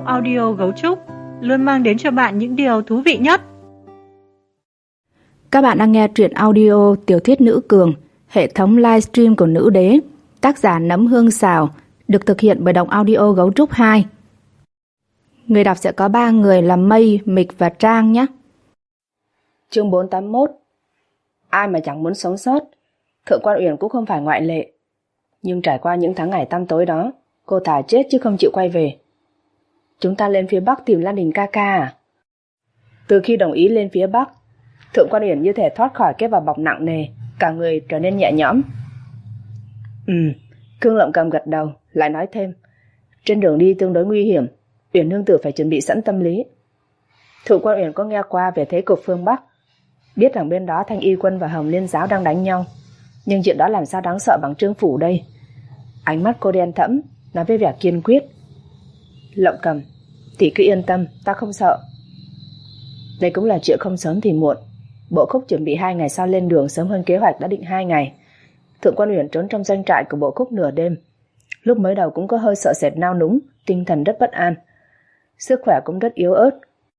audio Gấu Trúc luôn mang đến cho bạn những điều thú vị nhất. Các bạn đang nghe truyện audio Tiểu thuyết Nữ Cường, hệ thống livestream của Nữ Đế, tác giả Nấm Hương Xào, được thực hiện bởi Đọc Audio Gấu Trúc 2. Người đọc sẽ có 3 người là Mây, Mịch và Trang nhé. Chương 481. Ai mà chẳng muốn sống sót, Thượng Quan Uyển cũng không phải ngoại lệ. Nhưng trải qua những tháng ngày tăm tối đó, cô thà chết chứ không chịu quay về. Chúng ta lên phía Bắc tìm Lan Đình ca ca à? Từ khi đồng ý lên phía Bắc, Thượng Quan Uyển như thể thoát khỏi cái vỏ bọc nặng nề, cả người trở nên nhẹ nhõm. Cương Lộng Cầm gật đầu, lại nói thêm, trên đường đi tương đối nguy hiểm, Uyển nương tử phải chuẩn bị sẵn tâm lý. Thượng Quan Uyển có nghe qua về thế cục phương Bắc, biết rằng bên đó Thanh Y quân và Hồng Liên giáo đang đánh nhau, nhưng chuyện đó làm sao đáng sợ bằng Trương phủ đây? Ánh mắt cô đen thẫm, nói với vẻ kiên quyết. Lộng Cầm, tỷ cứ yên tâm, ta không sợ. Đây cũng là chuyện không sớm thì muộn. Bộ Khúc chuẩn bị 2 ngày sau lên đường, sớm hơn kế hoạch đã định 2 ngày. Thượng Quan Uyển trốn trong doanh trại của Bộ Khúc nửa đêm. Lúc mới đầu cũng có hơi sợ sệt nao núng, tinh thần rất bất an. Sức khỏe cũng rất yếu ớt.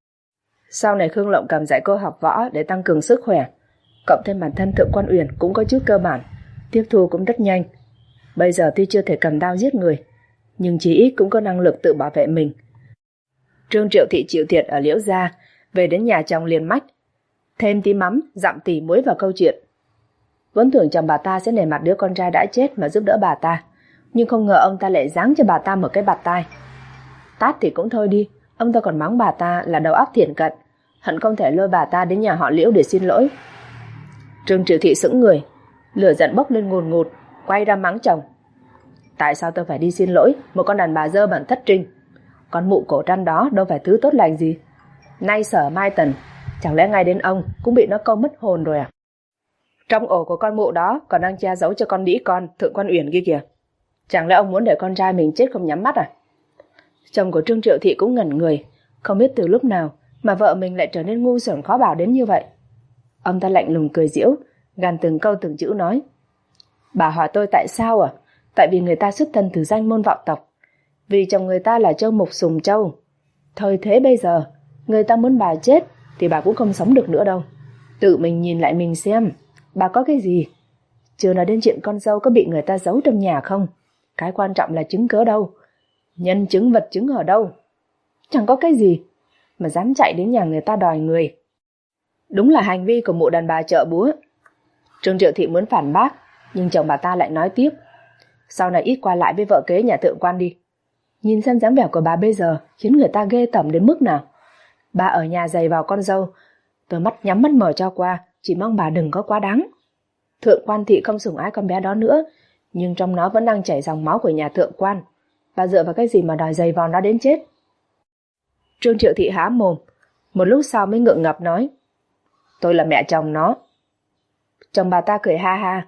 Sau này Khương Lộng Cầm dạy cô học võ để tăng cường sức khỏe, cộng thêm bản thân Thượng Quan Uyển cũng có chút cơ bản, tiếp thu cũng rất nhanh. Bây giờ tuy chưa thể cầm đao giết người, nhưng chí ít cũng có năng lực tự bảo vệ mình. Trương Triệu Thị chịu thiệt ở Liễu gia, về đến nhà chồng liền mách, thêm tí mắm, dặm tỉ muối vào câu chuyện. Vốn tưởng chồng bà ta sẽ nể mặt đứa con trai đã chết mà giúp đỡ bà ta, nhưng không ngờ ông ta lại giáng cho bà ta một cái bạt tai. Tát thì cũng thôi đi, ông ta còn mắng bà ta là đầu óc thiển cận, hận không thể lôi bà ta đến nhà họ Liễu để xin lỗi. Trương Triệu Thị sững người, lửa giận bốc lên ngùn ngụt, quay ra mắng chồng. Tại sao tôi phải đi xin lỗi một con đàn bà dơ bẩn thất trinh? Con mụ cổ trăn đó đâu phải thứ tốt lành gì. Nay Sở mai tần, chẳng lẽ ngay đến ông cũng bị nó câu mất hồn rồi à? Trong ổ của con mụ đó còn đang che giấu cho con đĩ con Thượng Quan Uyển kia kìa. Chẳng lẽ ông muốn để con trai mình chết không nhắm mắt à? Chồng của Trương Triệu Thị cũng ngẩn người, không biết từ lúc nào mà vợ mình lại trở nên ngu xuẩn khó bảo đến như vậy. Ông ta lạnh lùng cười giễu, gằn từng câu từng chữ nói. Bà hỏi tôi tại sao à? Tại vì người ta xuất thân từ danh môn vọng tộc, vì chồng người ta là Châu Mục Sùng Châu. Thời thế bây giờ, người ta muốn bà chết thì bà cũng không sống được nữa đâu. Tự mình nhìn lại mình xem, bà có cái gì? Chưa nói đến chuyện con dâu có bị người ta giấu trong nhà không? Cái quan trọng là chứng cớ đâu? Nhân chứng vật chứng ở đâu? Chẳng có cái gì mà dám chạy đến nhà người ta đòi người. Đúng là hành vi của mụ đàn bà chợ búa. Trương Triệu Thị muốn phản bác, nhưng chồng bà ta lại nói tiếp. Sau này ít qua lại với vợ kế nhà Thượng Quan đi. Nhìn xem dáng vẻ của bà bây giờ khiến người ta ghê tởm đến mức nào. Bà ở nhà giày vào con dâu, tôi mắt nhắm mắt mở cho qua, chỉ mong bà đừng có quá đáng. Thượng Quan Thị không sủng ái con bé đó nữa, nhưng trong nó vẫn đang chảy dòng máu của nhà Thượng Quan. Bà dựa vào cái gì mà đòi giày vò nó đến chết? Trương Triệu Thị há mồm, một lúc sau mới ngượng ngập nói, tôi là mẹ chồng nó. Chồng bà ta cười ha ha.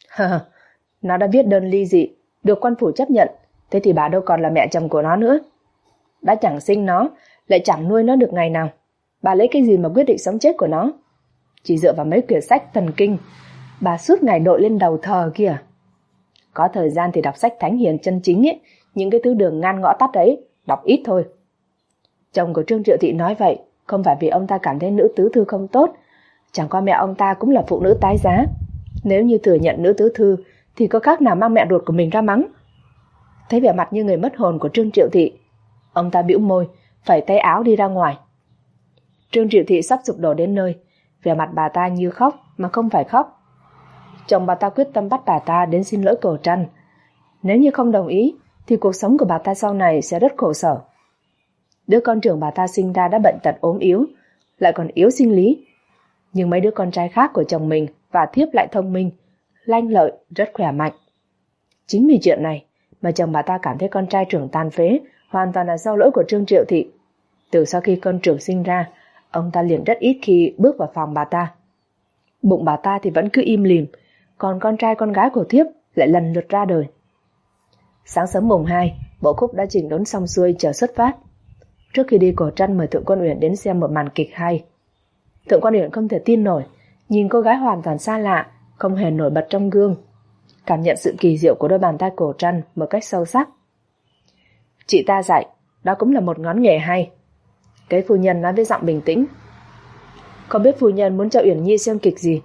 Nó đã viết đơn ly dị, được quan phủ chấp nhận, thế thì bà đâu còn là mẹ chồng của nó nữa. Đã chẳng sinh nó, lại chẳng nuôi nó được ngày nào, bà lấy cái gì mà quyết định sống chết của nó? Chỉ dựa vào mấy quyển sách thần kinh bà suốt ngày đội lên đầu thờ kìa. Có thời gian thì đọc sách thánh hiền chân chính ấy, những cái thứ đường ngan ngõ tắt ấy, đọc ít thôi. Chồng của Trương Triệu Thị nói vậy không phải vì ông ta cảm thấy nữ tứ thư không tốt, chẳng qua mẹ ông ta cũng là phụ nữ tái giá. Nếu như thừa nhận nữ tứ thư thì có khác nào mang mẹ ruột của mình ra mắng. Thấy vẻ mặt như người mất hồn của Trương Triệu Thị, ông ta bĩu môi, phẩy tay áo đi ra ngoài. Trương Triệu Thị sắp sụp đổ đến nơi, vẻ mặt bà ta như khóc mà không phải khóc. Chồng bà ta quyết tâm bắt bà ta đến xin lỗi Cổ Trăn. Nếu như không đồng ý thì cuộc sống của bà ta sau này sẽ rất khổ sở. Đứa con trưởng bà ta sinh ra đã bệnh tật ốm yếu, lại còn yếu sinh lý. Nhưng mấy đứa con trai khác của chồng mình và thiếp lại thông minh, lanh lợi, rất khỏe mạnh. Chính vì chuyện này mà chồng bà ta cảm thấy con trai trưởng tàn phế hoàn toàn là do lỗi của Trương Triệu Thị. Từ sau khi con trưởng sinh ra, ông ta liền rất ít khi bước vào phòng bà ta. Bụng bà ta thì vẫn cứ im lìm, còn con trai con gái của thiếp lại lần lượt ra đời. Sáng sớm mùng 2, Bộ Khúc đã chỉnh đốn xong xuôi chờ xuất phát. Trước khi đi, Cổ Trăn mời Thượng Quan Uyển đến xem một màn kịch hay. Thượng Quan Uyển không thể tin nổi, nhìn cô gái hoàn toàn xa lạ, không hề nổi bật trong gương, cảm nhận sự kỳ diệu của đôi bàn tay Cổ Trăn một cách sâu sắc. Chị ta dạy, đó cũng là một ngón nghề hay. Kế phu nhân nói với giọng bình tĩnh. Không biết phu nhân muốn cho Uyển Nhi xem kịch gì?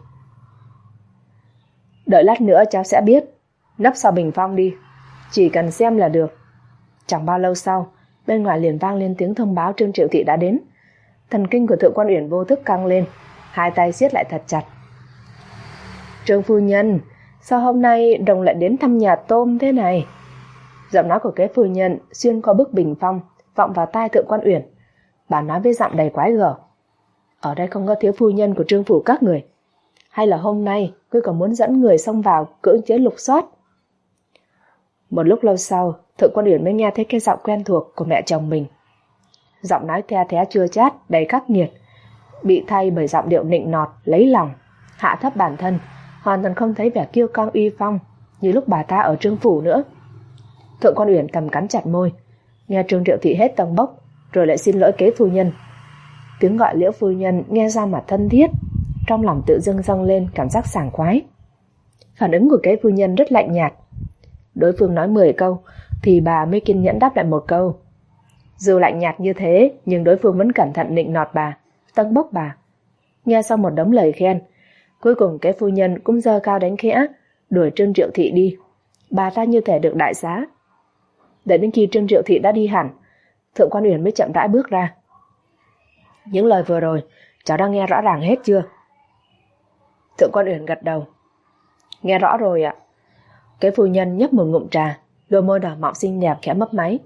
Đợi lát nữa cháu sẽ biết. Nấp sau bình phong đi, chỉ cần xem là được. Chẳng bao lâu sau, bên ngoài liền vang lên tiếng thông báo Trương Triệu Thị đã đến. Thần kinh của Thượng quan Uyển vô thức căng lên, hai tay siết lại thật chặt. Trương phu nhân, sao hôm nay đồng lại đến thăm nhà tôm thế này? Giọng nói của kế phu nhân xuyên qua bức bình phong vọng vào tai Thượng quan Uyển. Bà nói với giọng đầy quái gở. Ở đây không có thiếu phu nhân của Trương phủ các người. Hay là hôm nay ngươi còn muốn dẫn người xông vào cưỡng chế lục soát? Một lúc lâu sau, Thượng quan Uyển mới nghe thấy cái giọng quen thuộc của mẹ chồng mình. Giọng nói the thé chua chát, đầy khắc nghiệt, bị thay bởi giọng điệu nịnh nọt, lấy lòng, hạ thấp bản thân, hoàn toàn không thấy vẻ kiêu căng uy phong như lúc bà ta ở Trương phủ nữa. Thượng quan Uyển cầm cắn chặt môi, nghe Trương Triệu Thị hết tầng bốc, rồi lại xin lỗi kế phu nhân. Tiếng gọi Liễu phu nhân nghe ra mà thân thiết, trong lòng tự dưng dâng lên cảm giác sảng khoái. Phản ứng của kế phu nhân rất lạnh nhạt. Đối phương nói 10 câu thì bà mới kiên nhẫn đáp lại một câu. Dù lạnh nhạt như thế, nhưng đối phương vẫn cẩn thận nịnh nọt bà, tâng bốc bà. Nghe xong một đống lời khen, cuối cùng kế phu nhân cũng giơ cao đánh khẽ, đuổi Trương Triệu Thị đi. Bà ta như thể được đại xá. Đợi đến khi Trương Triệu Thị đã đi hẳn, Thượng quan Uyển mới chậm rãi bước ra. Những lời vừa rồi, cháu đã nghe rõ ràng hết chưa? Thượng quan Uyển gật đầu. Nghe rõ rồi ạ. Kế phu nhân nhấp một ngụm trà, đôi môi đỏ mọng xinh đẹp khẽ mấp máy.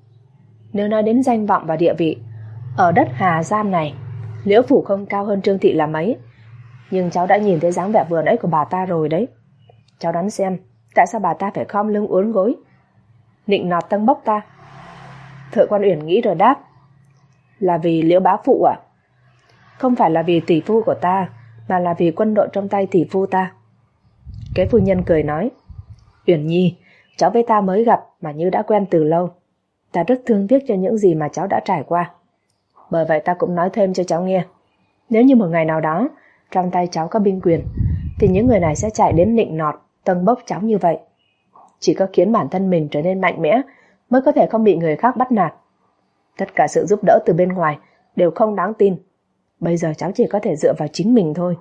Nếu nói đến danh vọng và địa vị, ở đất Hà Giang này, Liễu phủ không cao hơn Trương Thị là mấy. Nhưng cháu đã nhìn thấy dáng vẻ vừa nãy của bà ta rồi đấy. Cháu đoán xem, tại sao bà ta phải khom lưng uốn gối, nịnh nọt tâng bốc ta? Thượng quan Uyển nghĩ rồi đáp. Là vì Liễu bá phụ à? Không phải là vì tỷ phu của ta, mà là vì quân đội trong tay tỷ phu ta. Kế phu nhân cười nói. Uyển Nhi, cháu với ta mới gặp mà như đã quen từ lâu. Ta rất thương tiếc cho những gì mà cháu đã trải qua. Bởi vậy ta cũng nói thêm cho cháu nghe. Nếu như một ngày nào đó trong tay cháu có binh quyền, thì những người này sẽ chạy đến nịnh nọt, tâng bốc cháu như vậy. Chỉ có khiến bản thân mình trở nên mạnh mẽ mới có thể không bị người khác bắt nạt. Tất cả sự giúp đỡ từ bên ngoài đều không đáng tin. Bây giờ cháu chỉ có thể dựa vào chính mình thôi.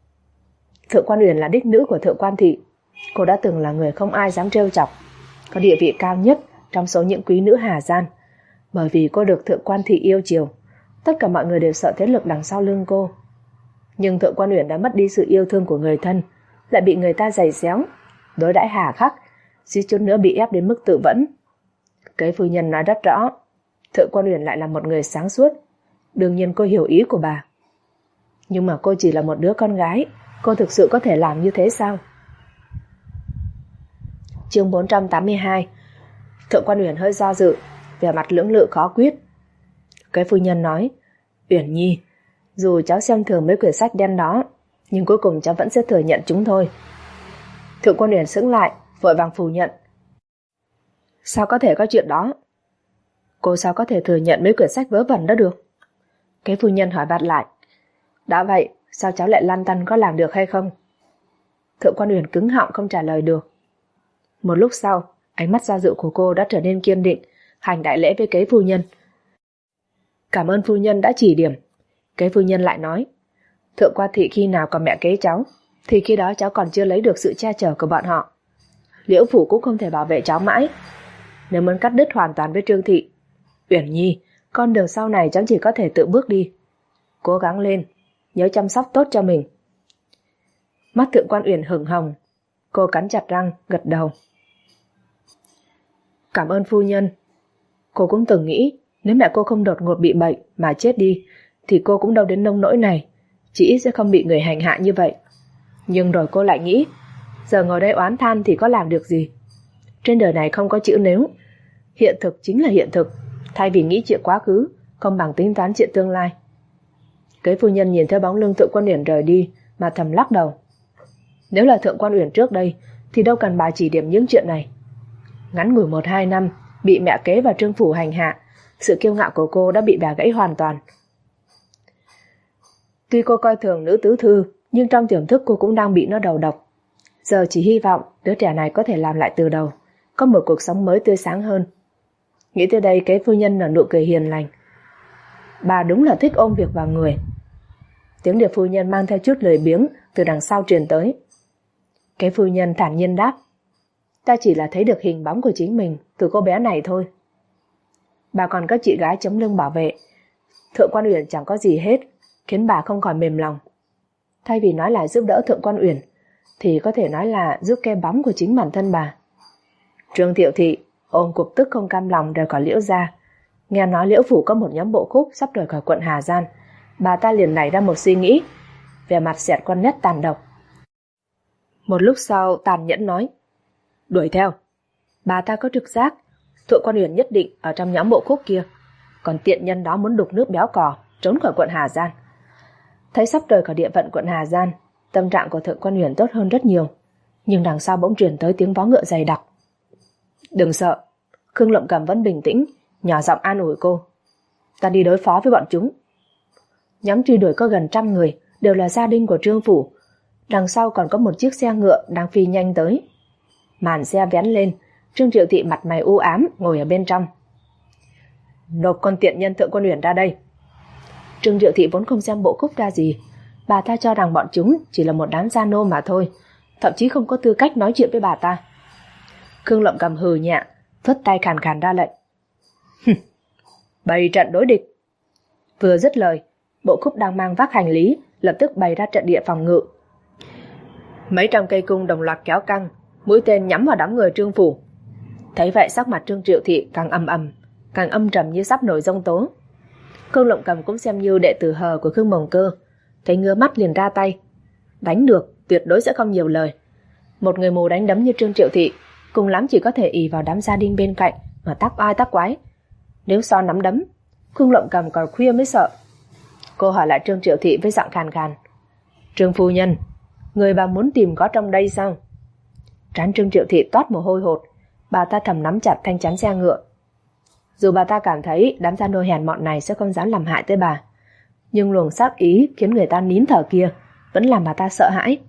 Thượng quan Uyển là đích nữ của Thượng quan Thị. Cô đã từng là người không ai dám trêu chọc, có địa vị cao nhất trong số những quý nữ Hà Giang. Bởi vì cô được Thượng quan Thị yêu chiều, tất cả mọi người đều sợ thế lực đằng sau lưng cô. Nhưng Thượng quan Uyển đã mất đi sự yêu thương của người thân, lại bị người ta giày xéo, đối đãi hà khắc, suýt chút nữa bị ép đến mức tự vẫn. Kế phu nhân nói rất rõ, Thượng quan Uyển lại là một người sáng suốt. Đương nhiên cô hiểu ý của bà. Nhưng mà cô chỉ là một đứa con gái, cô thực sự có thể làm như thế sao? Chương 482. Thượng quan Uyển hơi do dự, vẻ mặt lưỡng lự khó quyết. Kế phu nhân nói, Uyển Nhi, dù cháu xem thường mấy quyển sách đen đó, nhưng cuối cùng cháu vẫn sẽ thừa nhận chúng thôi. Thượng quan Uyển sững lại, vội vàng phủ nhận. Sao có thể có chuyện đó? Cô sao có thể thừa nhận mấy quyển sách vớ vẩn đó được? Kế phu nhân hỏi vặt lại. Đã vậy, sao cháu lại lăn tăn có làm được hay không? Thượng quan Uyển cứng họng không trả lời được. Một lúc sau, ánh mắt do dự của cô đã trở nên kiên định, hành đại lễ với kế phu nhân. Cảm ơn phu nhân đã chỉ điểm. Kế phu nhân lại nói, Thượng quan Thị khi nào còn mẹ kế cháu, thì khi đó cháu còn chưa lấy được sự che chở của bọn họ. Liễu phủ cũng không thể bảo vệ cháu mãi. Nếu muốn cắt đứt hoàn toàn với Trương Thị, Uyển Nhi, con đường sau này cháu chỉ có thể tự bước đi. Cố gắng lên, nhớ chăm sóc tốt cho mình. Mắt Thượng quan Uyển hửng hồng, cô cắn chặt răng, gật đầu. Cảm ơn phu nhân. Cô cũng từng nghĩ, nếu mẹ cô không đột ngột bị bệnh mà chết đi, thì cô cũng đâu đến nông nỗi này, chỉ ít sẽ không bị người hành hạ như vậy. Nhưng rồi cô lại nghĩ, giờ ngồi đây oán than thì có làm được gì. Trên đời này không có chữ nếu. Hiện thực chính là hiện thực. Thay vì nghĩ chuyện quá khứ, không bằng tính toán chuyện tương lai. Kế phu nhân nhìn theo bóng lưng Thượng quan Uyển rời đi mà thầm lắc đầu. Nếu là Thượng quan Uyển trước đây thì đâu cần bà chỉ điểm những chuyện này. Ngắn ngủi 1-2 năm bị mẹ kế và Trương phủ hành hạ, sự kiêu ngạo của cô đã bị bẻ gãy hoàn toàn. Tuy cô coi thường nữ tứ thư, nhưng trong tiềm thức cô cũng đang bị nó đầu độc. Giờ chỉ hy vọng đứa trẻ này có thể làm lại từ đầu, có một cuộc sống mới tươi sáng hơn. Nghĩ tới đây, Kế phu nhân nở nụ cười hiền lành. Bà đúng là thích ôm việc vào người. Tiếng Điệp phu nhân mang theo chút lười biếng từ đằng sau truyền tới. Kế phu nhân thản nhiên đáp: Ta chỉ là thấy được hình bóng của chính mình từ cô bé này thôi. Bà còn có chị gái chống lưng bảo vệ. Thượng quan Uyển chẳng có gì hết, khiến bà không khỏi mềm lòng. Thay vì nói là giúp đỡ Thượng quan Uyển, thì có thể nói là giúp che bóng của chính bản thân bà. Trương Thiệu Thị ôm cục tức không cam lòng rời khỏi Liễu gia. Nghe nói Liễu phủ có một nhóm bộ khúc sắp rời khỏi quận Hà Giang, bà ta liền nảy ra một suy nghĩ, vẻ mặt xẹt qua nét tàn độc. Một lúc sau tàn nhẫn nói: Đuổi theo. Bà ta có trực giác Thượng quan Uyển nhất định ở trong nhóm bộ khúc kia, còn tiện nhân đó muốn đục nước béo cò trốn khỏi quận Hà Giang. Thấy sắp rời khỏi địa phận quận Hà Giang, tâm trạng của Thượng quan Uyển tốt hơn rất nhiều, nhưng đằng sau bỗng truyền tới tiếng vó ngựa dày đặc. Đừng sợ. Khương Lộng Cầm vẫn bình tĩnh, nhỏ giọng an ủi cô. Ta đi đối phó với bọn chúng. Nhóm truy đuổi có gần 100 người, đều là gia đình của Trương phủ. Đằng sau còn có một chiếc xe ngựa đang phi nhanh tới. Màn xe vén lên, Trương Triệu Thị mặt mày u ám ngồi ở bên trong. Nộp con tiện nhân Thượng quan Uyển ra đây. Trương Triệu Thị vốn không xem bộ khúc ra gì, bà ta cho rằng bọn chúng chỉ là một đám gia nô mà thôi, thậm chí không có tư cách nói chuyện với bà ta. Khương Lộng Cầm hừ nhẹ, phất tay khàn khàn ra lệnh. Bày trận đối địch. Vừa dứt lời, bộ khúc đang mang vác hành lý lập tức bày ra trận địa phòng ngự. Mấy trăm cây cung đồng loạt kéo căng, mũi tên nhắm vào đám người Trương phủ. Thấy vậy sắc mặt Trương Triệu Thị càng càng âm trầm như sắp nổi giông tố. Khương Lộng Cầm cũng xem như đệ tử hờ của Khương Mồng Cơ, thấy ngứa mắt liền ra tay. Đánh được, tuyệt đối sẽ không nhiều lời. Một người mù đánh đấm như Trương Triệu Thị, cùng lắm chỉ có thể ỷ vào đám gia đình bên cạnh mà tác oai tác quái. Nếu so nắm đấm, Khương Lộng Cầm còn khuya mới sợ. Cô hỏi lại Trương Triệu Thị với giọng khàn khàn. Trương phu nhân, người bà muốn tìm có trong đây sao? Trán Trương Triệu Thị toát mồ hôi hột, bà ta thầm nắm chặt thanh chắn xe ngựa. Dù bà ta cảm thấy đám gia nô hèn mọn này sẽ không dám làm hại tới bà, nhưng luồng sát ý khiến người ta nín thở kia vẫn làm bà ta sợ hãi.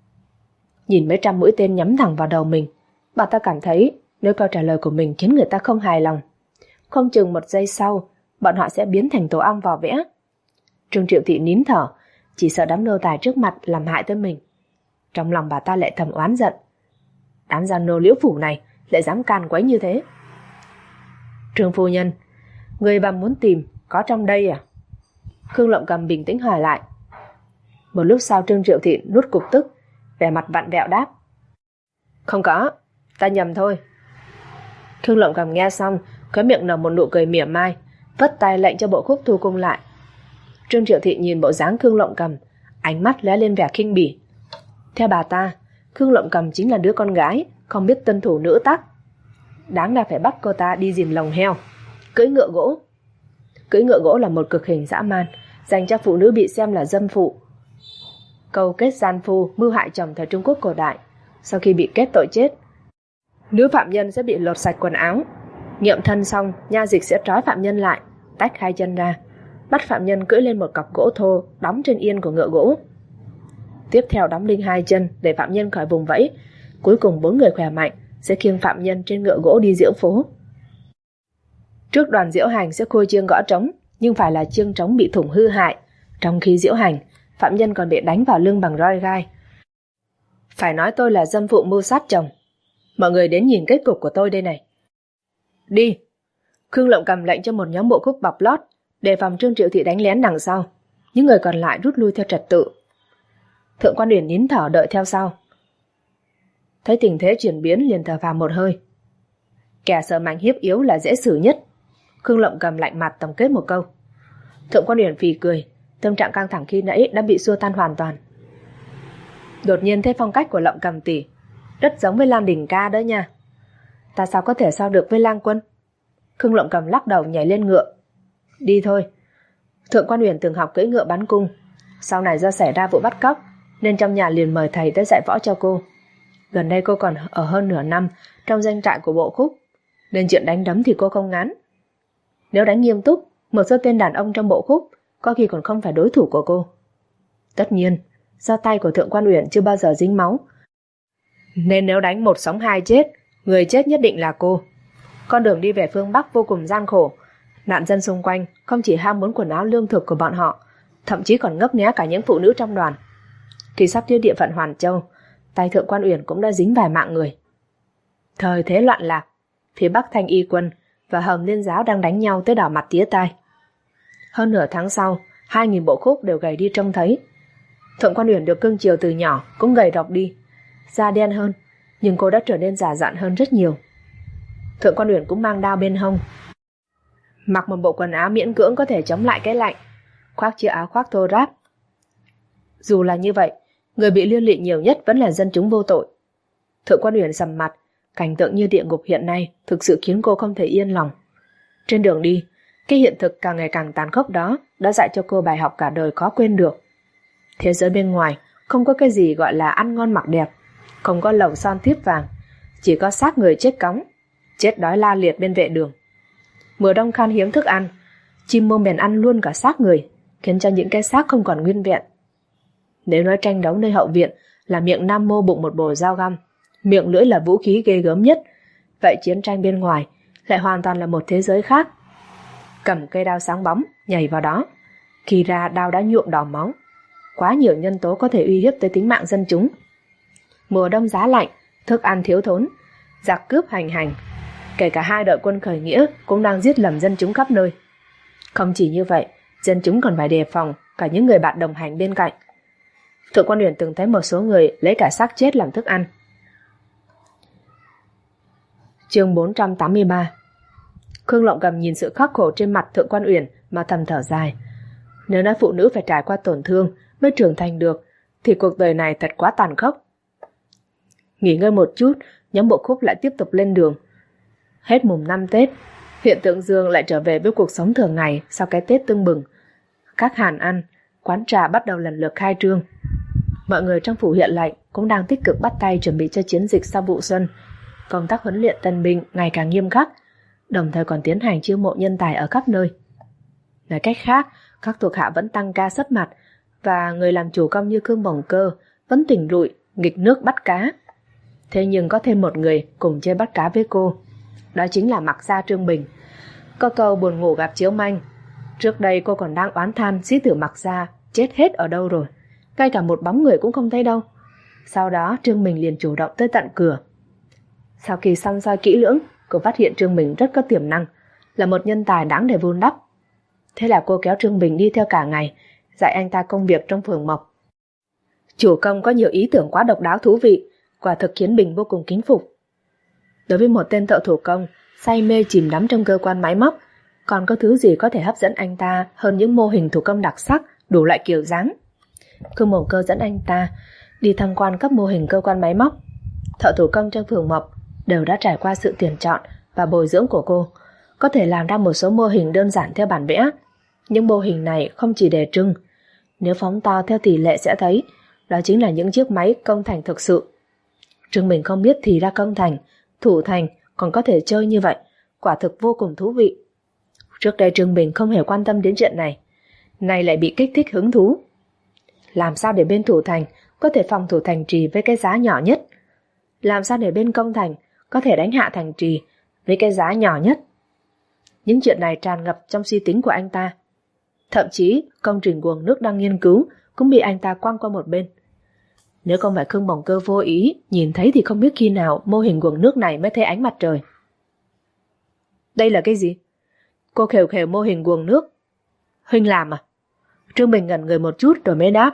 Nhìn mấy trăm mũi tên nhắm thẳng vào đầu mình, bà ta cảm thấy nếu câu trả lời của mình khiến người ta không hài lòng, không chừng một giây sau bọn họ sẽ biến thành tổ ong vò vẽ. Trương Triệu Thị nín thở, chỉ sợ đám nô tài trước mặt làm hại tới mình. Trong lòng bà ta lại thầm oán giận, đám gia nô Liễu phủ này lại dám can quấy như thế. Trương phu nhân, người bà muốn tìm có trong đây à? Khương Lộng Cầm bình tĩnh hỏi lại. Một lúc sau Trương Triệu Thị nuốt cục tức, vẻ mặt vặn vẹo đáp. Không có, ta nhầm thôi. Khương Lộng Cầm nghe xong, khóe miệng nở một nụ cười mỉa mai, vất tay lệnh cho bộ khúc thu cung lại. Trương Triệu Thị nhìn bộ dáng Khương Lộng Cầm, ánh mắt lóe lên vẻ khinh bỉ. Theo bà ta, Khương Lộng Cầm chính là đứa con gái không biết tuân thủ nữ tắc, đáng ra phải bắt cô ta đi dìm lồng heo, cưỡi ngựa gỗ. Cưỡi ngựa gỗ là một cực hình dã man dành cho phụ nữ bị xem là dâm phụ. Câu kết gian phu mưu hại chồng thời Trung Quốc cổ đại, sau khi bị kết tội chết, nữ phạm nhân sẽ bị lột sạch quần áo, nghiệm thân xong nha dịch sẽ trói phạm nhân lại, tách hai chân ra, bắt phạm nhân cưỡi lên một cọc gỗ thô đóng trên yên của ngựa gỗ. Tiếp theo đóng đinh hai chân để phạm nhân khỏi vùng vẫy. Cuối cùng 4 người khỏe mạnh sẽ khiêng phạm nhân trên ngựa gỗ đi diễu phố. Trước đoàn diễu hành sẽ khôi chiêng gõ trống, nhưng phải là chiêng trống bị thủng hư hại. Trong khi diễu hành, phạm nhân còn bị đánh vào lưng bằng roi gai. Phải nói tôi là dâm phụ mưu sát chồng. Mọi người đến nhìn kết cục của tôi đây này. Đi. Khương Lộng Cầm lệnh cho một nhóm bộ khúc bọc lót, đề phòng Trương Triệu Thị đánh lén đằng sau. Những người còn lại rút lui theo trật tự. Thượng quan Uyển nín thở đợi theo sau. Thấy tình thế chuyển biến liền thở phào một hơi. Kẻ sợ mạnh hiếp yếu là dễ xử nhất. Khương Lộng Cầm lạnh mặt tổng kết một câu. Thượng quan Uyển phì cười, tâm trạng căng thẳng khi nãy đã bị xua tan hoàn toàn. Đột nhiên thấy phong cách của Lộng Cầm tỷ rất giống với Lan Đình ca đó nha. Ta sao có thể so được với Lang Quân? Khương Lộng Cầm lắc đầu nhảy lên ngựa. Đi thôi. Thượng quan Uyển từng học cưỡi ngựa bắn cung, sau này do xảy ra vụ bắt cóc nên trong nhà liền mời thầy tới dạy võ cho cô. Gần đây cô còn ở hơn nửa năm trong doanh trại của bộ khúc, nên chuyện đánh đấm thì cô không ngán. Nếu đánh nghiêm túc, một số tên đàn ông trong bộ khúc có khi còn không phải đối thủ của cô. Tất nhiên, do tay của Thượng quan Uyển chưa bao giờ dính máu, nên nếu đánh một sống hai chết, người chết nhất định là cô. Con đường đi về phương Bắc vô cùng gian khổ. Nạn dân xung quanh không chỉ ham muốn quần áo lương thực của bọn họ, thậm chí còn ngấp nghé cả những phụ nữ trong đoàn. Khi sắp tới địa phận Hoàn Châu, tay Thượng Quan Uyển cũng đã dính vài mạng người. Thời thế loạn lạc, phía Bắc Thanh Y quân và Hồng Liên giáo đang đánh nhau tới đỏ mặt tía tai. Hơn nửa tháng sau, 2.000 bộ khúc đều gầy đi trông thấy. Thượng Quan Uyển được cưng chiều từ nhỏ cũng gầy độc đi, da đen hơn, nhưng cô đã trở nên già dặn hơn rất nhiều. Thượng Quan Uyển cũng mang đao bên hông, mặc một bộ quần áo miễn cưỡng có thể chống lại cái lạnh, khoác chiếc áo khoác thô ráp. Dù là như vậy, người bị liên lụy nhiều nhất vẫn là dân chúng vô tội. Thượng Quan Uyển sầm mặt, cảnh tượng như địa ngục hiện nay thực sự khiến cô không thể yên lòng. Trên đường đi, cái hiện thực càng ngày càng tàn khốc đó đã dạy cho cô bài học cả đời khó quên được. Thế giới bên ngoài không có cái gì gọi là ăn ngon mặc đẹp, không có lầu son thiếp vàng, chỉ có xác người chết cóng, chết đói la liệt bên vệ đường. Mùa đông khan hiếm thức ăn, chim muông bèn ăn luôn cả xác người, khiến cho những cái xác không còn nguyên vẹn. Nếu nói tranh đấu nơi hậu viện là miệng nam mô bụng một bồ dao găm, miệng lưỡi là vũ khí ghê gớm nhất, vậy chiến tranh bên ngoài lại hoàn toàn là một thế giới khác. Cầm cây đao sáng bóng, nhảy vào đó, khi ra đao đã nhuộm đỏ máu. Quá nhiều nhân tố có thể uy hiếp tới tính mạng dân chúng. Mùa đông giá lạnh, thức ăn thiếu thốn, giặc cướp hành hành, kể cả hai đội quân khởi nghĩa cũng đang giết lầm dân chúng khắp nơi. Không chỉ như vậy, dân chúng còn phải đề phòng cả những người bạn đồng hành bên cạnh. Thượng Quan Uyển từng thấy một số người lấy cả xác chết làm thức ăn. Chương 483. Khương Lộng Cầm nhìn sự khắc khổ trên mặt Thượng Quan Uyển mà thầm thở dài. Nếu nói phụ nữ phải trải qua tổn thương mới trưởng thành được, thì cuộc đời này thật quá tàn khốc. Nghỉ ngơi một chút, nhóm bộ khúc lại tiếp tục lên đường. Hết mùng 5 Tết, huyện Tượng Dương lại trở về với cuộc sống thường ngày sau cái Tết tưng bừng. Các hàn ăn, quán trà bắt đầu lần lượt khai trương. Mọi người trong phủ huyện lệnh cũng đang tích cực bắt tay chuẩn bị cho chiến dịch sau vụ xuân. Công tác huấn luyện tân binh ngày càng nghiêm khắc, đồng thời còn tiến hành chiêu mộ nhân tài ở khắp nơi. Nói cách khác, các thuộc hạ vẫn tăng ca sấp mặt, và người làm chủ công như Khương Bồng Cơ vẫn tỉnh rụi, nghịch nước bắt cá. Thế nhưng có thêm một người cùng chơi bắt cá với cô, đó chính là Mặc Gia Trương Bình. Có câu buồn ngủ gặp chiếu manh. Trước đây cô còn đang oán than sĩ tử Mặc Gia chết hết ở đâu rồi, ngay cả một bóng người cũng không thấy đâu. Sau đó Trương Bình liền chủ động tới tận cửa. Sau khi săm soi kỹ lưỡng, cô phát hiện Trương Bình rất có tiềm năng, là một nhân tài đáng để vun đắp. Thế là cô kéo Trương Bình đi theo cả ngày, dạy anh ta công việc trong phường mộc. Chủ công có nhiều ý tưởng quá độc đáo thú vị, quả thực khiến Bình vô cùng kính phục. Đối với một tên thợ thủ công say mê chìm đắm trong cơ quan máy móc, còn có thứ gì có thể hấp dẫn anh ta hơn những mô hình thủ công đặc sắc đủ loại kiểu dáng. Khương Bồng Cơ dẫn anh ta đi tham quan các mô hình cơ quan máy móc. Thợ thủ công trong phường mộc đều đã trải qua sự tuyển chọn và bồi dưỡng của cô, có thể làm ra một số mô hình đơn giản theo bản vẽ. Những mô hình này không chỉ đề trưng, nếu phóng to theo tỷ lệ sẽ thấy đó chính là những chiếc máy công thành thực sự. Trương Bình không biết thì ra công thành, thủ thành còn có thể chơi như vậy, quả thực vô cùng thú vị. Trước đây Trương Bình không hề quan tâm đến chuyện này, nay lại bị kích thích hứng thú. Làm sao để bên thủ thành có thể phòng thủ thành trì với cái giá nhỏ nhất? Làm sao để bên công thành có thể đánh hạ thành trì với cái giá nhỏ nhất? Những chuyện này tràn ngập trong suy tính của anh ta. Thậm chí công trình guồng nước đang nghiên cứu cũng bị anh ta quăng qua một bên. Nếu không phải Khương Bồng Cơ vô ý nhìn thấy thì không biết khi nào mô hình guồng nước này mới thấy ánh mặt trời. Đây là cái gì? Cô khều khều mô hình guồng nước. Huynh làm à? Trương Bình ngẩn người một chút rồi mới đáp.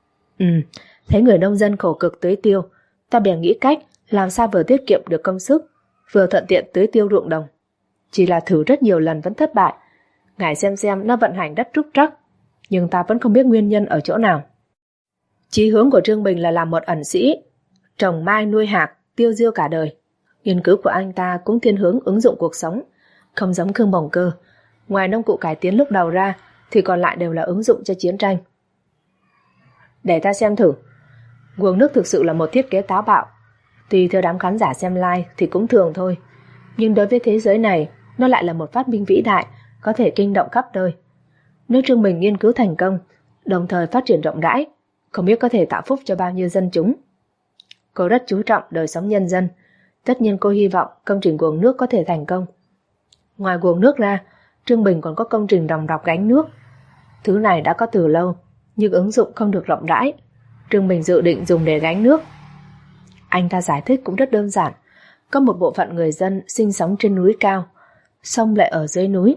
Thấy người nông dân khổ cực tưới tiêu, ta bèn nghĩ cách làm sao vừa tiết kiệm được công sức, vừa thuận tiện tưới tiêu ruộng đồng. Chỉ là thử rất nhiều lần vẫn thất bại. Ngài xem nó vận hành rất trúc trắc, nhưng ta vẫn không biết nguyên nhân ở chỗ nào. Chí hướng của Trương Bình là làm một ẩn sĩ, trồng mai nuôi hạt, tiêu diêu cả đời. Nghiên cứu của anh ta cũng thiên hướng ứng dụng cuộc sống, không giống Khương Bồng Cơ. Ngoài nông cụ cải tiến lúc đầu ra, thì còn lại đều là ứng dụng cho chiến tranh. Để ta xem thử. Guồng nước thực sự là một thiết kế táo bạo. Tuy theo đám khán giả xem live thì cũng thường thôi, nhưng đối với thế giới này, nó lại là một phát minh vĩ đại, có thể kinh động khắp nơi. Nếu Trương Bình nghiên cứu thành công, đồng thời phát triển rộng rãi, không biết có thể tạo phúc cho bao nhiêu dân chúng. Cô rất chú trọng đời sống nhân dân. Tất nhiên cô hy vọng công trình guồng nước có thể thành công. Ngoài guồng nước ra, Trương Bình còn có công trình đòng đọc gánh nước. Thứ này đã có từ lâu, nhưng ứng dụng không được rộng rãi. Trương Bình dự định dùng để gánh nước. Anh ta giải thích cũng rất đơn giản. Có một bộ phận người dân sinh sống trên núi cao, sông lại ở dưới núi.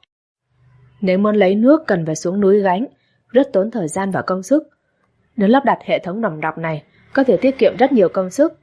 Nếu muốn lấy nước cần phải xuống núi gánh, rất tốn thời gian và công sức. Nếu lắp đặt hệ thống đòng đọc này, có thể tiết kiệm rất nhiều công sức.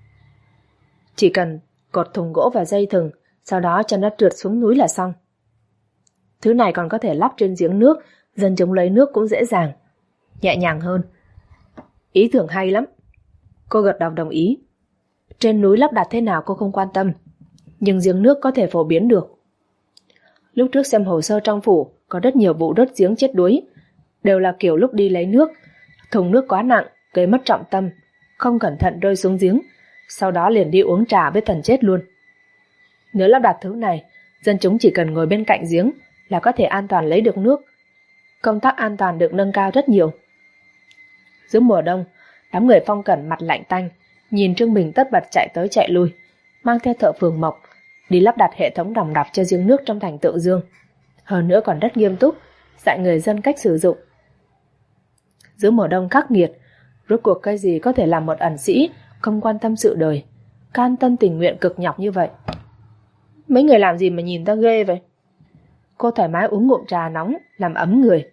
Chỉ cần cột thùng gỗ và dây thừng, sau đó cho nó trượt xuống núi là xong. Thứ này còn có thể lắp trên giếng nước, dân chúng lấy nước cũng dễ dàng, nhẹ nhàng hơn. Ý tưởng hay lắm. Cô gật đầu đồng ý. Trên núi lắp đặt thế nào cô không quan tâm, nhưng giếng nước có thể phổ biến được. Lúc trước xem hồ sơ trong phủ, có rất nhiều vụ rớt giếng chết đuối, đều là kiểu lúc đi lấy nước, thùng nước quá nặng, gây mất trọng tâm, không cẩn thận rơi xuống giếng, sau đó liền đi uống trà với thần chết luôn. Nếu lắp đặt thứ này, dân chúng chỉ cần ngồi bên cạnh giếng là có thể an toàn lấy được nước. Công tác an toàn được nâng cao rất nhiều. Giữa mùa đông, đám người Phong Cẩn mặt lạnh tanh, nhìn Trương Bình tất bật chạy tới chạy lui, mang theo thợ phường mộc, đi lắp đặt hệ thống đòng đọc cho giếng nước trong thành Tượng Dương. Hơn nữa còn rất nghiêm túc, dạy người dân cách sử dụng. Giữa mùa đông khắc nghiệt, rốt cuộc cái gì có thể làm một ẩn sĩ không quan tâm sự đời, can tâm tình nguyện cực nhọc như vậy? Mấy người làm gì mà nhìn ta ghê vậy? Cô thoải mái uống ngụm trà nóng, làm ấm người.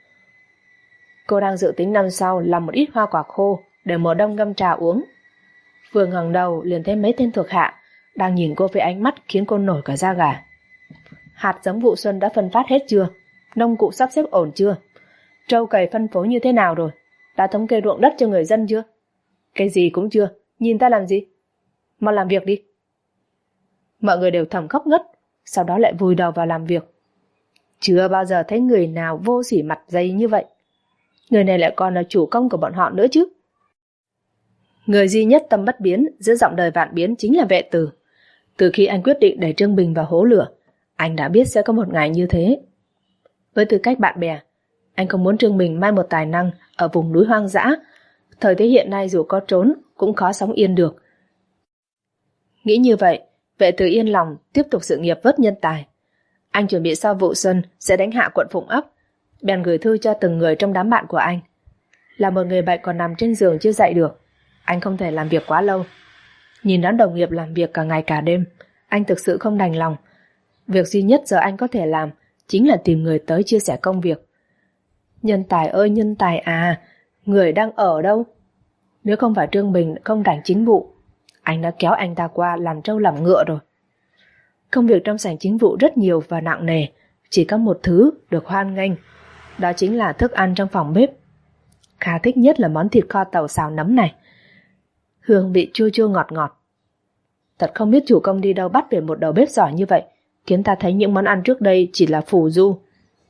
Cô đang dự tính năm sau làm một ít hoa quả khô để mùa đông ngâm trà uống. Vừa ngẩng đầu liền thấy mấy tên thuộc hạ đang nhìn cô với ánh mắt khiến cô nổi cả da gà. Hạt giống vụ xuân đã phân phát hết chưa? Nông cụ sắp xếp ổn chưa? Trâu cày phân phối như thế nào rồi? Đã thống kê ruộng đất cho người dân chưa? Cái gì cũng chưa, nhìn ta làm gì? Mau làm việc đi. Mọi người đều thầm khóc ngất, sau đó lại vùi đầu vào làm việc. Chưa bao giờ thấy người nào vô sỉ mặt dày như vậy. Người này lại còn là chủ công của bọn họ nữa chứ. Người duy nhất tâm bất biến giữa giọng đời vạn biến chính là Vệ Từ. Từ khi anh quyết định đẩy Trương Bình vào hố lửa, anh đã biết sẽ có một ngày như thế. Với tư cách bạn bè, anh không muốn Trương Bình mai một tài năng ở vùng núi hoang dã. Thời thế hiện nay dù có trốn cũng khó sống yên được. Nghĩ như vậy, Vệ Từ yên lòng tiếp tục sự nghiệp vớt nhân tài. Anh chuẩn bị sau vụ xuân sẽ đánh hạ quận Phụng Ấp, bèn gửi thư cho từng người trong đám bạn của anh. Là một người bệnh còn nằm trên giường chưa dậy được, anh không thể làm việc quá lâu. Nhìn đám đồng nghiệp làm việc cả ngày cả đêm, anh thực sự không đành lòng. Việc duy nhất giờ anh có thể làm chính là tìm người tới chia sẻ công việc. Nhân tài ơi nhân tài à, người đang ở đâu? Nếu không phải Trương Bình không rảnh chính vụ, anh đã kéo anh ta qua làm trâu làm ngựa rồi. Công việc trong sảnh chính vụ rất nhiều và nặng nề, chỉ có một thứ được hoan nghênh, đó chính là thức ăn trong phòng bếp. Khá thích nhất là món thịt kho tàu xào nấm này. Hương vị chua chua ngọt ngọt. Thật không biết chủ công đi đâu bắt về một đầu bếp giỏi như vậy, khiến ta thấy những món ăn trước đây chỉ là phù du.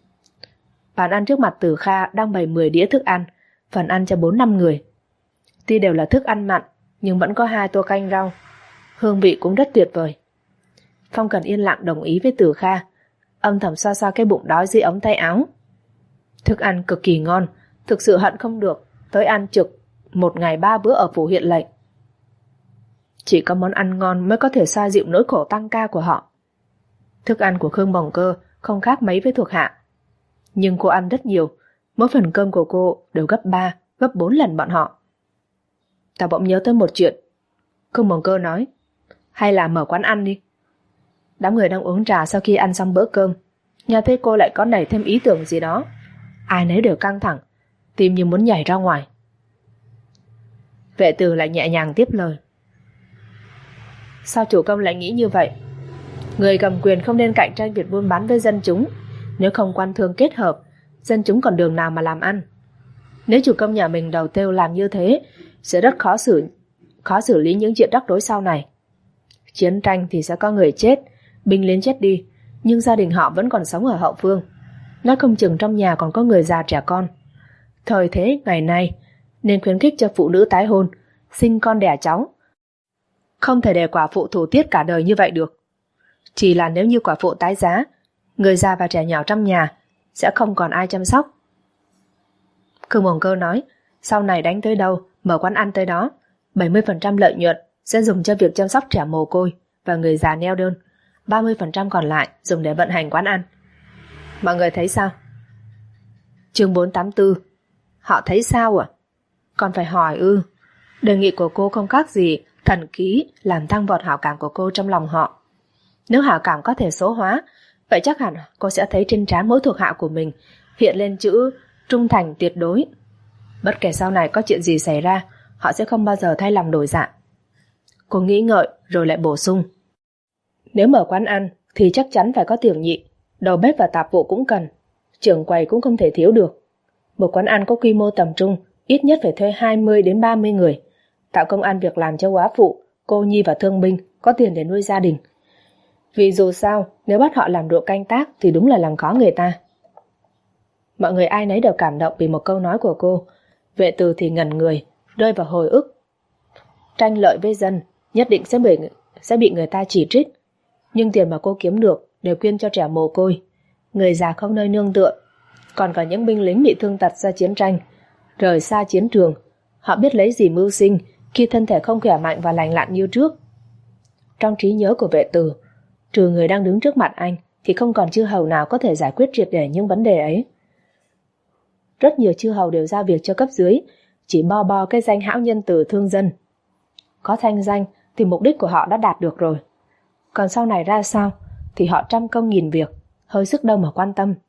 Bàn ăn trước mặt Từ Kha đang bày 10 đĩa thức ăn, phần ăn cho 4-5 người. Tuy đều là thức ăn mặn, nhưng vẫn có 2 tô canh rau. Hương vị cũng rất tuyệt vời. Phong Cần yên lặng đồng ý với Từ Kha, âm thầm xoa xoa cái bụng đói dưới ống tay áo. Thức ăn cực kỳ ngon, thực sự hận không được tới ăn trực 1 ngày 3 bữa ở phủ huyện lệnh. Chỉ có món ăn ngon mới có thể xoa dịu nỗi khổ tăng ca của họ. Thức ăn của Khương Bồng Cơ không khác mấy với thuộc hạ, nhưng cô ăn rất nhiều, mỗi phần cơm của cô đều gấp 3, gấp 4 lần bọn họ. Ta bỗng nhớ tới một chuyện. Khương Bồng Cơ nói, hay là mở quán ăn đi. Đám người đang uống trà sau khi ăn xong bữa cơm, nghe thấy cô lại có nảy thêm ý tưởng gì đó. Ai nấy đều căng thẳng, tim như muốn nhảy ra ngoài. Vệ Từ lại nhẹ nhàng tiếp lời. Sao chủ công lại nghĩ như vậy? Người cầm quyền không nên cạnh tranh việc buôn bán với dân chúng. Nếu không quan thương kết hợp, dân chúng còn đường nào mà làm ăn? Nếu chủ công nhà mình đầu têu làm như thế, sẽ rất khó xử lý những chuyện rắc rối sau này. Chiến tranh thì sẽ có người chết, binh lính chết đi, nhưng gia đình họ vẫn còn sống ở hậu phương. Nói không chừng trong nhà còn có người già trẻ con. Thời thế ngày nay nên khuyến khích cho phụ nữ tái hôn, sinh con đẻ cháu. Không thể để quả phụ thủ tiết cả đời như vậy được. Chỉ là nếu như quả phụ tái giá, người già và trẻ nhỏ trong nhà sẽ không còn ai chăm sóc. Khương Bồng Cơ nói, sau này đánh tới đâu, mở quán ăn tới đó, 70% lợi nhuận sẽ dùng cho việc chăm sóc trẻ mồ côi và người già neo đơn. 30% còn lại dùng để vận hành quán ăn. Mọi người thấy sao? Chương 484. Họ thấy sao à? Còn phải hỏi ư? Đề nghị của cô không khác gì thần ký làm tăng vọt hảo cảm của cô trong lòng họ. Nếu hảo cảm có thể số hóa, vậy chắc hẳn cô sẽ thấy trên trán mỗi thuộc hạ của mình hiện lên chữ trung thành tuyệt đối. Bất kể sau này có chuyện gì xảy ra, họ sẽ không bao giờ thay lòng đổi dạ. Cô nghĩ ngợi rồi lại bổ sung. Nếu mở quán ăn thì chắc chắn phải có tiểu nhị, đầu bếp và tạp vụ cũng cần, trưởng quầy cũng không thể thiếu được. Một quán ăn có quy mô tầm trung, ít nhất phải thuê 20 đến 30 người, tạo công ăn việc làm cho góa phụ, cô nhi và thương binh, có tiền để nuôi gia đình. Vì dù sao, nếu bắt họ làm ruộng canh tác thì đúng là làm khó người ta. Mọi người ai nấy đều cảm động vì một câu nói của cô. Vệ Từ thì ngẩn người, rơi vào hồi ức. Tranh lợi với dân, nhất định sẽ bị người ta chỉ trích. Nhưng tiền mà cô kiếm được đều quyên cho trẻ mồ côi, người già không nơi nương tựa, còn có những binh lính bị thương tật do chiến tranh, rời xa chiến trường. Họ biết lấy gì mưu sinh khi thân thể không khỏe mạnh và lành lặn như trước. Trong trí nhớ của Vệ Từ, trừ người đang đứng trước mặt anh thì không còn chư hầu nào có thể giải quyết triệt để những vấn đề ấy. Rất nhiều chư hầu đều giao việc cho cấp dưới, chỉ bo cái danh hão nhân từ thương dân. Có thanh danh thì mục đích của họ đã đạt được rồi. Còn sau này ra sao thì họ trăm công nghìn việc, hơi sức đâu mà quan tâm.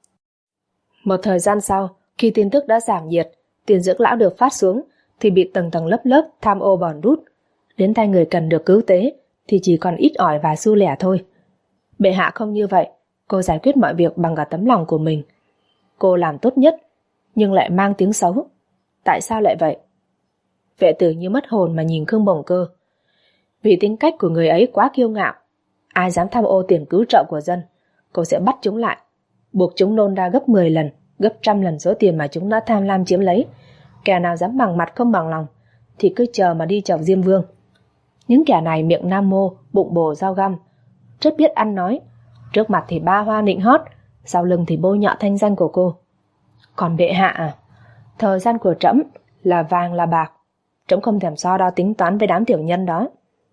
Một thời gian sau, khi tin tức đã giảm nhiệt, tiền dưỡng lão được phát xuống thì bị tầng tầng lớp tham ô bòn rút. Đến tay người cần được cứu tế thì chỉ còn ít ỏi và xu lẻ thôi. Bệ hạ không như vậy, cô giải quyết mọi việc bằng cả tấm lòng của mình. Cô làm tốt nhất, nhưng lại mang tiếng xấu. Tại sao lại vậy? Vệ Tử như mất hồn mà nhìn Khương Bồng Cơ. Vì tính cách của người ấy quá kiêu ngạo, ai dám tham ô tiền cứu trợ của dân, cô sẽ bắt chúng lại, buộc chúng nôn ra gấp 10 lần, gấp 100 lần số tiền mà chúng đã tham lam chiếm lấy. Kẻ nào dám bằng mặt không bằng lòng thì cứ chờ mà đi chọc Diêm Vương. Những kẻ này miệng nam mô, bụng bồ dao găm, rất biết ăn nói, trước mặt thì ba hoa nịnh hót, sau lưng thì bôi nhọ thanh danh của cô. Còn bệ hạ à, thời gian của trẫm là vàng là bạc, trẫm không thèm so đo tính toán với đám tiểu nhân đó.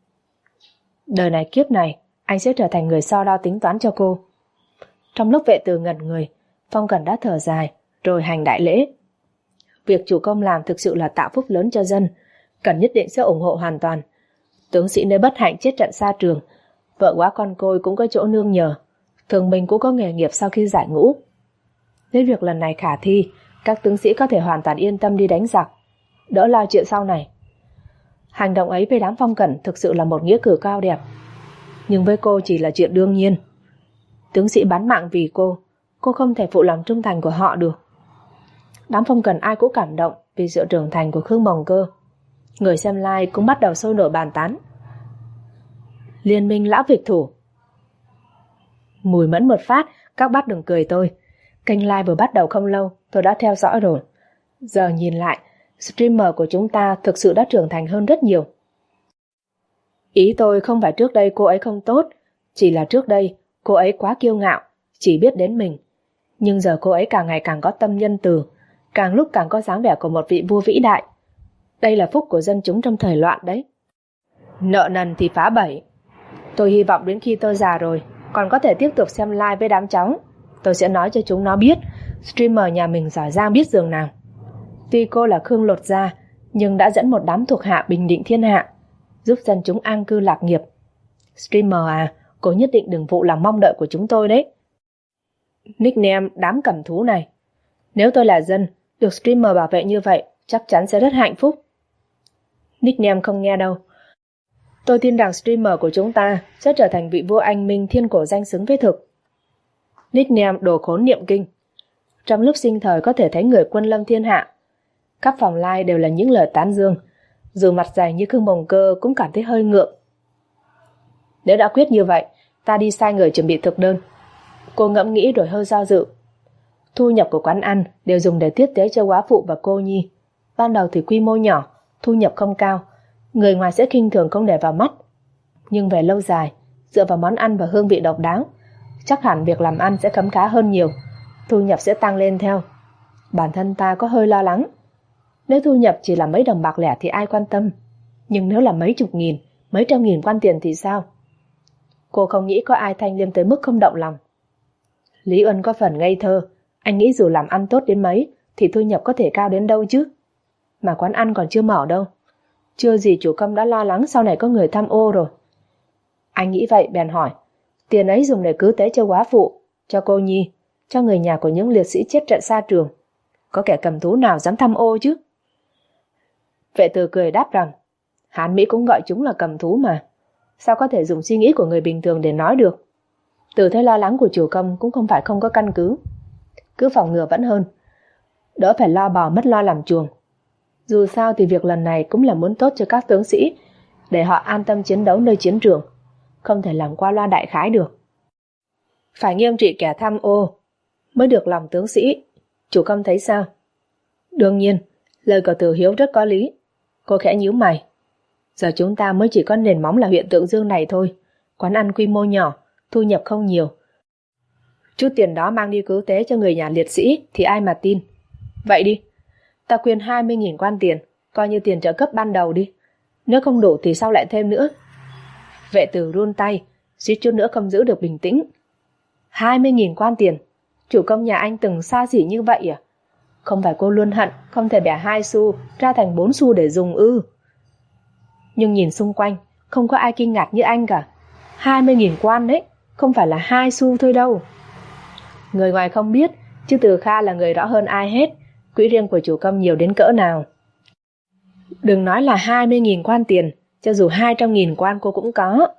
Đời này kiếp này, anh sẽ trở thành người so đo tính toán cho cô. Trong lúc Vệ Từ ngẩn người, Phong Cẩn đã thở dài, rồi hành đại lễ. Việc chủ công làm thực sự là tạo phúc lớn cho dân, Cẩn nhất định sẽ ủng hộ hoàn toàn. Tướng sĩ nếu bất hạnh chết trận xa trường, vợ quá con côi cũng có chỗ nương nhờ, thường binh cũng có nghề nghiệp sau khi giải ngũ. Nếu việc lần này khả thi, các tướng sĩ có thể hoàn toàn yên tâm đi đánh giặc, đỡ lo chuyện sau này. Hành động ấy với đám Phong Cẩn thực sự là một nghĩa cử cao đẹp, nhưng với cô chỉ là chuyện đương nhiên. Tướng sĩ bán mạng vì cô không thể phụ lòng trung thành của họ được. Đám Phong Cẩn ai cũng cảm động vì sự trưởng thành của Khương Bồng Cơ. Người xem live cũng bắt đầu sôi nổi bàn tán. Liên minh lão Việt thủ. Mùi mẫn một phát, các bác đừng cười tôi. Kênh live vừa bắt đầu không lâu, tôi đã theo dõi rồi. Giờ nhìn lại, streamer của chúng ta thực sự đã trưởng thành hơn rất nhiều. Ý tôi không phải trước đây cô ấy không tốt, chỉ là trước đây cô ấy quá kiêu ngạo, chỉ biết đến mình. Nhưng giờ cô ấy càng ngày càng có tâm nhân từ, càng lúc càng có dáng vẻ của một vị vua vĩ đại. Đây là phúc của dân chúng trong thời loạn đấy. Nợ nần thì phá bẫy. Tôi hy vọng đến khi tôi già rồi, còn có thể tiếp tục xem live với đám cháu. Tôi sẽ nói cho chúng nó biết streamer nhà mình giỏi giang biết giường nào. Tuy cô là Khương Lột Gia, nhưng đã dẫn một đám thuộc hạ bình định thiên hạ, giúp dân chúng an cư lạc nghiệp. Streamer à, cô nhất định đừng phụ lòng mong đợi của chúng tôi đấy. Nickname đám cầm thú này. Nếu tôi là dân, được streamer bảo vệ như vậy, chắc chắn sẽ rất hạnh phúc. Nickname không nghe đâu. Tôi tin rằng streamer của chúng ta sẽ trở thành vị vua anh minh thiên cổ danh xứng với thực. Nickname đồ khốn niệm kinh. Trong lúc sinh thời có thể thấy người quân lâm thiên hạ. Các phòng live đều là những lời tán dương. Dù mặt dày như Khương Bồng Cơ cũng cảm thấy hơi ngượng. Nếu đã quyết như vậy, ta đi sai người chuẩn bị thực đơn. Cô ngẫm nghĩ rồi hơi do dự. Thu nhập của quán ăn đều dùng để tiếp tế cho góa phụ và cô nhi. Ban đầu thì quy mô nhỏ, thu nhập không cao, người ngoài sẽ khinh thường không để vào mắt. Nhưng về lâu dài, dựa vào món ăn và hương vị độc đáo, chắc hẳn việc làm ăn sẽ khấm khá hơn nhiều, thu nhập sẽ tăng lên theo. Bản thân ta có hơi lo lắng. Nếu thu nhập chỉ là mấy đồng bạc lẻ thì ai quan tâm, nhưng nếu là mấy chục nghìn, mấy trăm nghìn quan tiền thì sao? Cô không nghĩ có ai thanh liêm tới mức không động lòng. Lý Uân có phần ngây thơ, anh nghĩ dù làm ăn tốt đến mấy thì thu nhập có thể cao đến đâu chứ. Mà quán ăn còn chưa mở đâu. Chưa gì chủ công đã lo lắng sau này có người tham ô rồi. Anh nghĩ vậy bèn hỏi, tiền ấy dùng để cứu tế cho góa phụ, cho cô nhi, cho người nhà của những liệt sĩ chết trận xa trường. Có kẻ cầm thú nào dám tham ô chứ? Vệ Từ cười đáp rằng, Hán Mỹ cũng gọi chúng là cầm thú mà. Sao có thể dùng suy nghĩ của người bình thường để nói được? Từ thấy lo lắng của chủ công cũng không phải không có căn cứ. Cứ phòng ngừa vẫn hơn. Đỡ phải lo bò mất lo làm chuồng. Dù sao thì việc lần này cũng là muốn tốt cho các tướng sĩ, để họ an tâm chiến đấu nơi chiến trường. Không thể làm qua loa đại khái được. Phải nghiêm trị kẻ tham ô mới được lòng tướng sĩ. Chủ công thấy sao? Đương nhiên, lời của Từ Hiếu rất có lý. Cô khẽ nhíu mày. Giờ chúng ta mới chỉ có nền móng là huyện Tượng Dương này thôi. Quán ăn quy mô nhỏ, thu nhập không nhiều. Chút tiền đó mang đi cứu tế cho người nhà liệt sĩ thì ai mà tin. Vậy đi, ta quyên 20.000 quan tiền, coi như tiền trợ cấp ban đầu đi. Nếu không đủ thì sao lại thêm nữa? Vệ Từ run tay, suýt chút nữa không giữ được bình tĩnh. 20.000 quan tiền, chủ công nhà anh từng xa xỉ như vậy à? Không phải cô luôn hận không thể bẻ 2 xu ra thành 4 xu để dùng ư? Nhưng nhìn xung quanh, không có ai kinh ngạc như anh cả. 20.000 quan đấy, không phải là 2 xu thôi đâu. Người ngoài không biết, chứ Từ Kha là người rõ hơn ai hết, quỹ riêng của chủ công nhiều đến cỡ nào. Đừng nói là 20.000 quan tiền, cho dù 200.000 quan cô cũng có.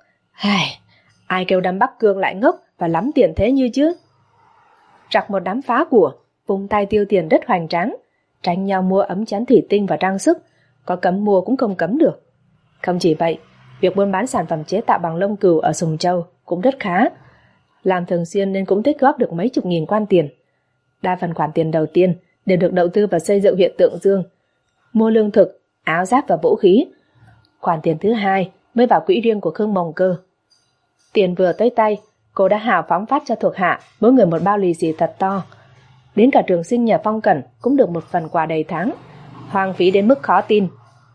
Ai kêu đám Bắc Cương lại ngốc và lắm tiền thế như chứ? Rặc một đám phá của, vung tay tiêu tiền rất hoành tráng, tranh nhau mua ấm chén thủy tinh và trang sức, có cấm mua cũng không cấm được. Không chỉ vậy, việc buôn bán sản phẩm chế tạo bằng lông cừu ở Sùng Châu cũng rất khá. Làm thường xuyên nên cũng tích góp được mấy chục nghìn quan tiền. Đa phần khoản tiền đầu tiên đều được đầu tư vào xây dựng huyện Tượng Dương, mua lương thực, áo giáp và vũ khí. Khoản tiền thứ hai mới vào quỹ riêng của Khương Mồng Cơ. Tiền vừa tới tay, cô đã hào phóng phát cho thuộc hạ mỗi người một bao lì xì thật to. Đến cả trường sinh nhà Phong Cẩn cũng được một phần quà đầy tháng, hoang phí đến mức khó tin.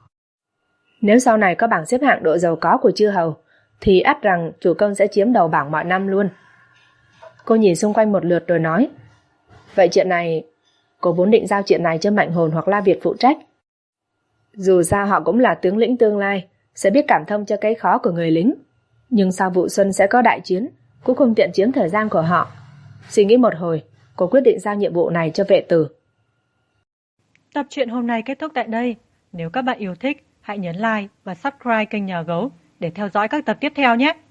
Nếu sau này có bảng xếp hạng độ giàu có của chư hầu, thì ắt rằng chủ công sẽ chiếm đầu bảng mọi năm luôn. Cô nhìn xung quanh một lượt rồi nói, vậy chuyện này, cô vốn định giao chuyện này cho Mạnh Hồn hoặc La Việt phụ trách. Dù sao họ cũng là tướng lĩnh tương lai, sẽ biết cảm thông cho cái khó của người lính. Nhưng sau vụ xuân sẽ có đại chiến, cũng không tiện chiếm thời gian của họ. Suy nghĩ một hồi, cô quyết định giao nhiệm vụ này cho Vệ Từ. Tập truyện hôm nay kết thúc tại đây. Nếu các bạn yêu thích, hãy nhấn like và subscribe kênh Nhà Gấu để theo dõi các tập tiếp theo nhé.